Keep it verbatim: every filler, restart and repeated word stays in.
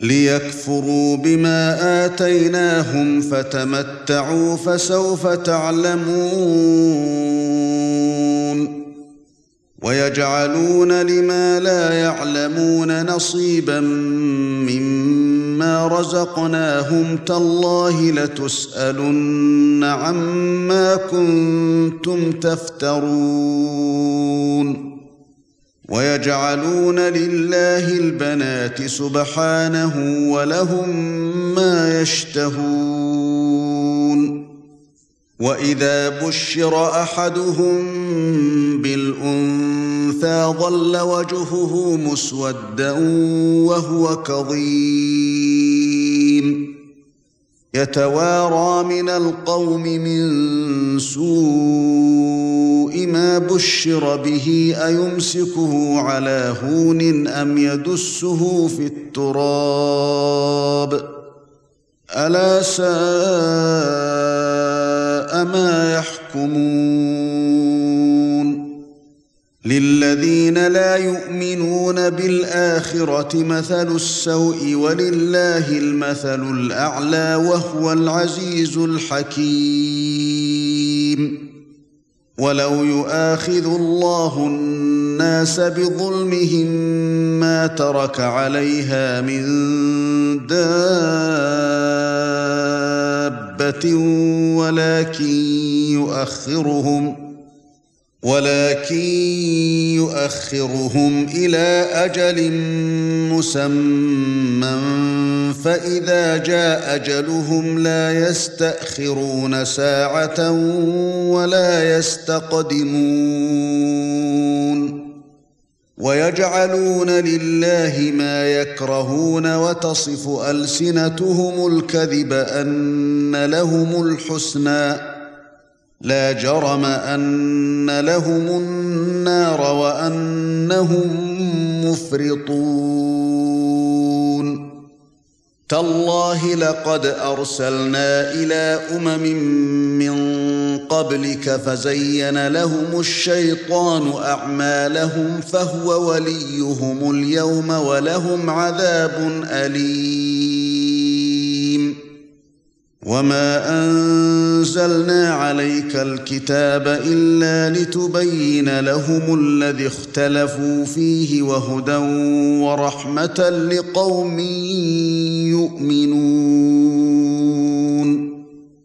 ليكفروا بما آتيناهم فتمتعوا فسوف تعلمون ويجعلون لما لا يعلمون نصيبا مما رزقناهم تالله لتسألن عما كنتم تفترون ويجعلون لله البنات سبحانه ولهم ما يشتهون وإذا بشر أحدهم بالأنثى ظل وجهه مسودا وهو كظيم يتوارى من القوم من سوء ما بشر به أيمسكه على هون أم يدسه في التراب ألا ساء ما يحكمون للذين لا يؤمنون بالآخرة مثل السوء ولله المثل الأعلى وهو العزيز الحكيم ولو يؤاخذ الله الناس بظلمهم ما ترك عليها من دابة ولكن يؤخرهم ولكن يؤخرهم إلى أجل مسمى فإذا جاء أجلهم لا يستأخرون ساعة ولا يستقدمون ويجعلون لله ما يكرهون وتصف ألسنتهم الكذب أن لهم الحسنى لا جرم أن لهم النار وأنهم مفرطون تالله لقد أرسلنا إلى أمم من قبلك فزين لهم الشيطان أعمالهم فهو وليهم اليوم ولهم عذاب أليم وما أنزلنا عليك الكتاب إلا لتبين لهم الذي اختلفوا فيه وهدى ورحمة لقوم يؤمنون